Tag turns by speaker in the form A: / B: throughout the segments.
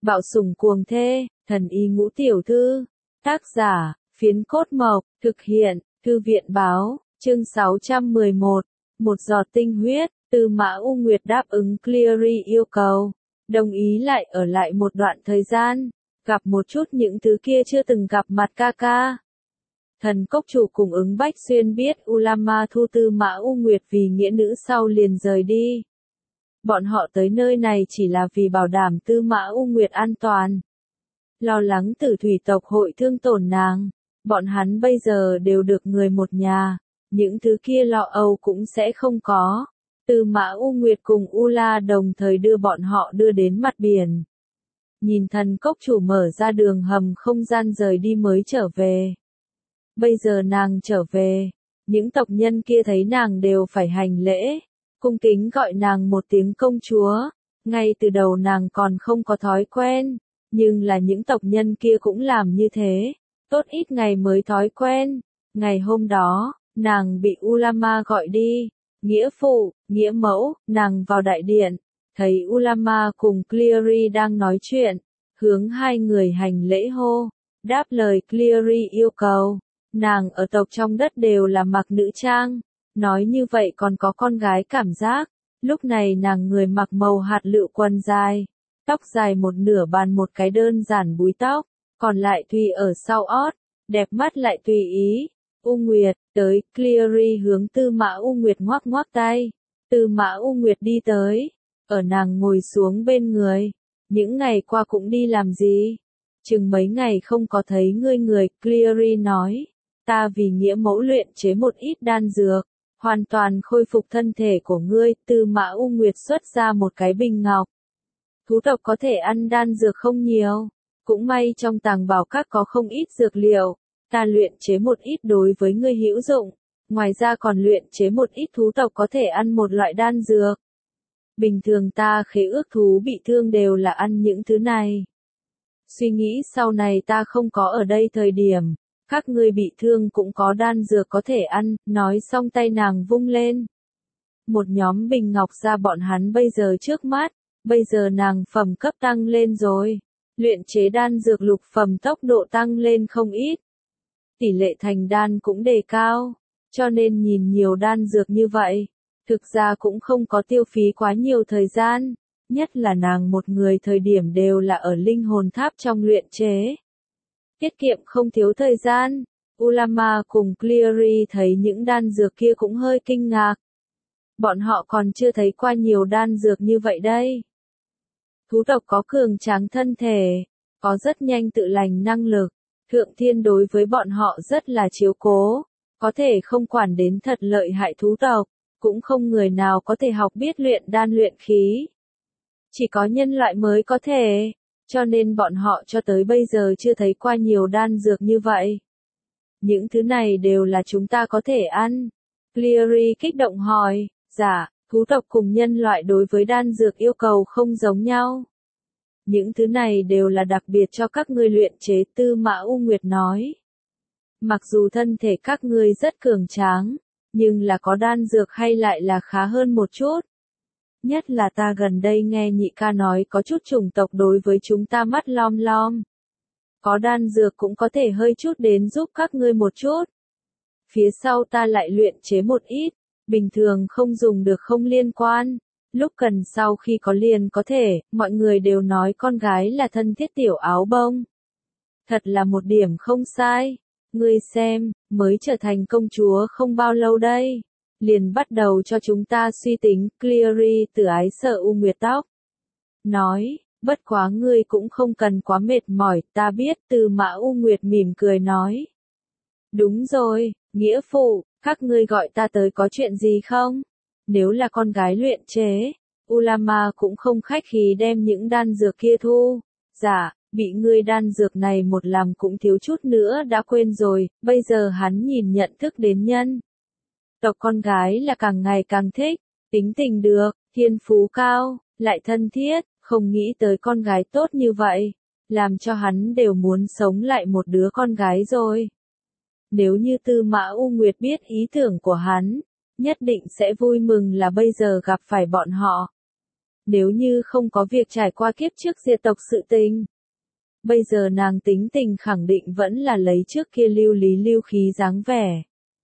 A: Bạo sủng cuồng thê, thần y ngũ tiểu thư. Tác giả, Phiến Cốt Mộc, thực hiện, Thư viện báo, chương 611. Một giọt tinh huyết, Tư Mã U Nguyệt đáp ứng Cleary yêu cầu, đồng ý lại ở lại một đoạn thời gian, gặp một chút những thứ kia chưa từng gặp mặt ca ca. Thần cốc chủ cùng ứng Bách Xuyên biết Ulama thu Tư Mã U Nguyệt vì nghĩa nữ sau liền rời đi. Bọn họ tới nơi này chỉ là vì bảo đảm Tư Mã U Nguyệt an toàn. Lo lắng Tử Thủy tộc hội thương tổn nàng, bọn hắn bây giờ đều được người một nhà, những thứ kia lo âu cũng sẽ không có. Tư Mã U Nguyệt cùng Ula đồng thời đưa bọn họ đưa đến mặt biển. Nhìn thần cốc chủ mở ra đường hầm không gian rời đi mới trở về. Bây giờ nàng trở về, những tộc nhân kia thấy nàng đều phải hành lễ, cung kính gọi nàng một tiếng công chúa. Ngay từ đầu nàng còn không có thói quen, nhưng là những tộc nhân kia cũng làm như thế, tốt ít ngày mới thói quen. Ngày hôm đó, nàng bị Ulama gọi đi, nghĩa phụ, nghĩa mẫu, nàng vào đại điện, thấy Ulama cùng Cleary đang nói chuyện, hướng hai người hành lễ hô, đáp lời Cleary yêu cầu. Nàng ở tộc trong đất đều là mặc nữ trang, nói như vậy còn có con gái cảm giác. Lúc này nàng người mặc màu hạt lựu quần dài, tóc dài một nửa bàn một cái đơn giản búi tóc, còn lại tùy ở sau ót, đẹp mắt lại tùy ý. U Nguyệt, tới, Cleary hướng Tư Mã U Nguyệt ngoắc ngoắc tay. Tư Mã U Nguyệt đi tới, ở nàng ngồi xuống bên người. Những ngày qua cũng đi làm gì? Chừng mấy ngày không có thấy ngươi người, Cleary nói. Ta vì nghĩa mẫu luyện chế một ít đan dược, hoàn toàn khôi phục thân thể của ngươi. Tư Mã U Nguyệt xuất ra một cái bình ngọc. Thú tộc có thể ăn đan dược không nhiều, cũng may trong tàng bảo các có không ít dược liệu, ta luyện chế một ít đối với ngươi hữu dụng, ngoài ra còn luyện chế một ít thú tộc có thể ăn một loại đan dược. Bình thường ta khế ước thú bị thương đều là ăn những thứ này. Suy nghĩ sau này ta không có ở đây thời điểm, các ngươi bị thương cũng có đan dược có thể ăn, nói xong tay nàng vung lên. Một nhóm bình ngọc ra bọn hắn bây giờ trước mắt, bây giờ nàng phẩm cấp tăng lên rồi, luyện chế đan dược lục phẩm tốc độ tăng lên không ít. Tỷ lệ thành đan cũng đề cao, cho nên nhìn nhiều đan dược như vậy, thực ra cũng không có tiêu phí quá nhiều thời gian, nhất là nàng một người thời điểm đều là ở linh hồn tháp trong luyện chế. Tiết kiệm không thiếu thời gian. Ulama cùng Cleary thấy những đan dược kia cũng hơi kinh ngạc. Bọn họ còn chưa thấy qua nhiều đan dược như vậy đây. Thú tộc có cường tráng thân thể, có rất nhanh tự lành năng lực. Thượng thiên đối với bọn họ rất là chiếu cố, có thể không quản đến thật lợi hại thú tộc, cũng không người nào có thể học biết luyện đan luyện khí. Chỉ có nhân loại mới có thể, cho nên bọn họ cho tới bây giờ chưa thấy qua nhiều đan dược như vậy. Những thứ này đều là chúng ta có thể ăn. Cleary kích động hỏi, dạ, thú tộc cùng nhân loại đối với đan dược yêu cầu không giống nhau. Những thứ này đều là đặc biệt cho các ngươi luyện chế, Tư Mã U Nguyệt nói. Mặc dù thân thể các ngươi rất cường tráng, nhưng là có đan dược hay lại là khá hơn một chút. Nhất là ta gần đây nghe nhị ca nói có chút chủng tộc đối với chúng ta mắt lom lom. Có đan dược cũng có thể hơi chút đến giúp các ngươi một chút. Phía sau ta lại luyện chế một ít, bình thường không dùng được không liên quan. Lúc cần sau khi có liền có thể, mọi người đều nói con gái là thân thiết tiểu áo bông. Thật là một điểm không sai. Ngươi xem, mới trở thành công chúa không bao lâu đây. Liền bắt đầu cho chúng ta suy tính, Cleary từ ái sợ U Nguyệt tóc. Nói, bất quá ngươi cũng không cần quá mệt mỏi, ta biết. Tư Mã U Nguyệt mỉm cười nói. Đúng rồi, nghĩa phụ, các ngươi gọi ta tới có chuyện gì không? Nếu là con gái luyện chế, Ulama cũng không khách khí đem những đan dược kia thu. Dạ, bị ngươi đan dược này một làm cũng thiếu chút nữa đã quên rồi, bây giờ hắn nhìn nhận thức đến nhân. Tộc con gái là càng ngày càng thích, tính tình được, thiên phú cao, lại thân thiết, không nghĩ tới con gái tốt như vậy, làm cho hắn đều muốn sống lại một đứa con gái rồi. Nếu như Tư Mã U Nguyệt biết ý tưởng của hắn, nhất định sẽ vui mừng là bây giờ gặp phải bọn họ. nếu như không có việc trải qua kiếp trước diệt tộc sự tình. Bây giờ nàng tính tình khẳng định vẫn là lấy trước kia lưu lý lưu khí dáng vẻ.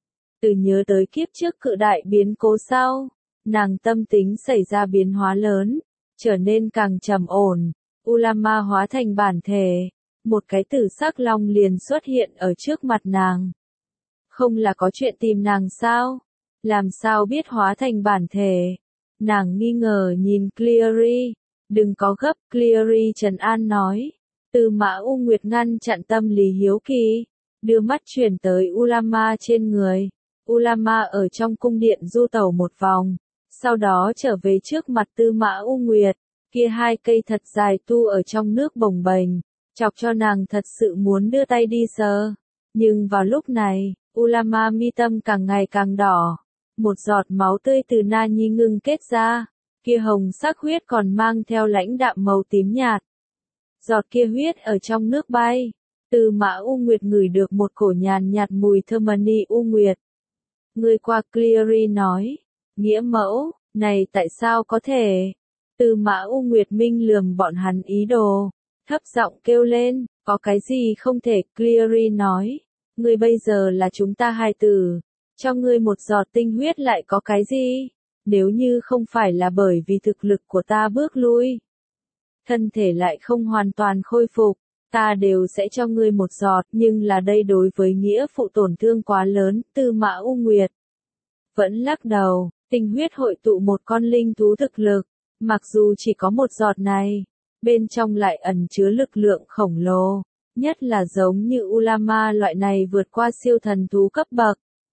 A: Từ nhớ tới kiếp trước cự đại biến cố sau, nàng tâm tính xảy ra biến hóa lớn, trở nên càng trầm ổn. Ulama hóa thành bản thể, một cái tử sắc long liền xuất hiện ở trước mặt nàng. Không là có chuyện tìm nàng sao? Làm sao biết hóa thành bản thể? Nàng nghi ngờ nhìn Cleary. Đừng có gấp, Cleary trấn an nói. Tư Mã U Nguyệt ngăn chặn tâm lý hiếu kỳ, đưa mắt chuyển tới Ulama trên người. Ulama ở trong cung điện du tẩu một vòng, sau đó trở về trước mặt Tư Mã U Nguyệt, kia hai cây thật dài tu ở trong nước bồng bềnh, chọc cho nàng thật sự muốn đưa tay đi sờ. Nhưng vào lúc này, Ulama mi tâm càng ngày càng đỏ, một giọt máu tươi từ na nhi ngưng kết ra, kia hồng sắc huyết còn mang theo lãnh đạm màu tím nhạt. Giọt kia huyết ở trong nước bay, Tư Mã U Nguyệt ngửi được một cổ nhàn nhạt mùi thơm mani U Nguyệt. Người qua Cleary nói, nghĩa mẫu, này tại sao có thể? Tư Mã U Nguyệt minh lườm bọn hắn ý đồ, thấp giọng kêu lên, có cái gì không thể? Cleary nói, ngươi bây giờ là chúng ta hài tử, cho ngươi một giọt tinh huyết lại có cái gì? Nếu như không phải là bởi vì thực lực của ta bước lui, thân thể lại không hoàn toàn khôi phục, ta đều sẽ cho ngươi một giọt, nhưng là đây đối với nghĩa phụ tổn thương quá lớn. Tư Mã U Nguyệt vẫn lắc đầu, tinh huyết hội tụ một con linh thú thực lực, mặc dù chỉ có một giọt này, bên trong lại ẩn chứa lực lượng khổng lồ, nhất là giống như Ulama loại này vượt qua siêu thần thú cấp bậc.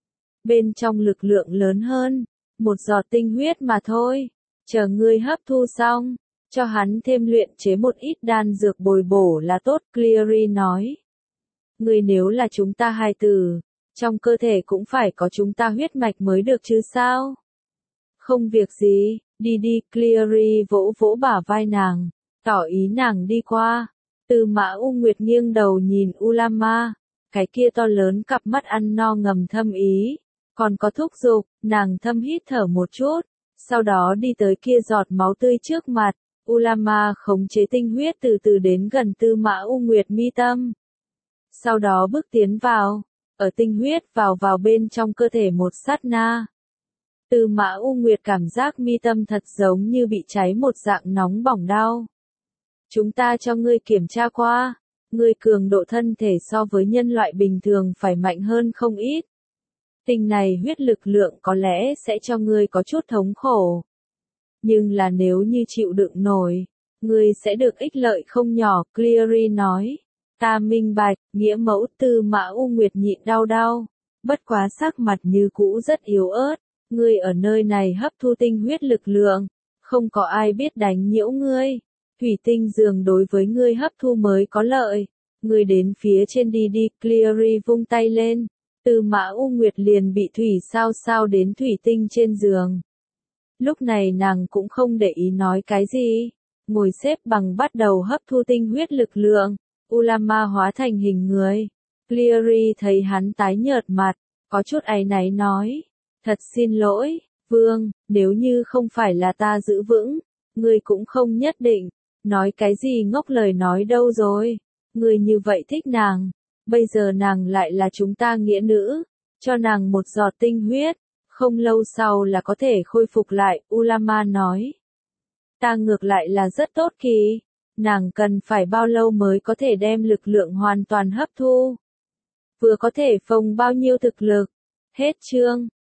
A: Bên trong lực lượng lớn hơn, một giọt tinh huyết mà thôi, chờ ngươi hấp thu xong, cho hắn thêm luyện chế một ít đan dược bồi bổ là tốt. Cleary nói, ngươi nếu là chúng ta hài tử, trong cơ thể cũng phải có chúng ta huyết mạch mới được chứ sao? Không việc gì, đi đi. Cleary vỗ vỗ bả vai nàng, tỏ ý nàng đi qua. Tư Mã U Nguyệt nghiêng đầu nhìn Ulama, cái kia to lớn cặp mắt ăn no ngầm thâm ý, còn có thúc giục. Nàng thâm hít thở một chút, sau đó đi tới kia giọt máu tươi trước mặt. Ulama khống chế tinh huyết từ từ đến gần Tư Mã U Nguyệt mi tâm, sau đó bước tiến vào, ở tinh huyết vào bên trong cơ thể một sát na. Tư Mã U Nguyệt cảm giác mi tâm thật giống như bị cháy một dạng nóng bỏng đau. Chúng ta cho ngươi kiểm tra qua, ngươi cường độ thân thể so với nhân loại bình thường phải mạnh hơn không ít. Tinh này huyết lực lượng có lẽ sẽ cho ngươi có chút thống khổ. Nhưng là nếu như chịu đựng nổi, ngươi sẽ được ích lợi không nhỏ. Cleary nói, ta minh bạch, nghĩa mẫu. Tư Mã U Nguyệt nhịn đau, bất quá sắc mặt như cũ rất yếu ớt. Ngươi ở nơi này hấp thu tinh huyết lực lượng, không có ai biết đánh nhiễu ngươi. Thủy tinh dường đối với ngươi hấp thu mới có lợi. Ngươi đến phía trên đi đi. Cleary vung tay lên, Tư Mã U Nguyệt liền bị thủy sao đến thủy tinh trên giường. Lúc này nàng cũng không để ý nói cái gì, ngồi xếp bằng bắt đầu hấp thu tinh huyết lực lượng. Ulama hóa thành hình người. Cleary thấy hắn tái nhợt mặt, có chút áy náy nói, thật xin lỗi, Vương, nếu như không phải là ta giữ vững, ngươi cũng không nhất định. Nói cái gì ngốc lời nói đâu rồi, ngươi như vậy thích nàng, bây giờ nàng lại là chúng ta nghĩa nữ, cho nàng một giọt tinh huyết, không lâu sau là có thể khôi phục lại. Ulama nói, ta ngược lại là rất tốt kỳ, nàng cần phải bao lâu mới có thể đem lực lượng hoàn toàn hấp thu? Vừa có thể phồng bao nhiêu thực lực? Hết chương.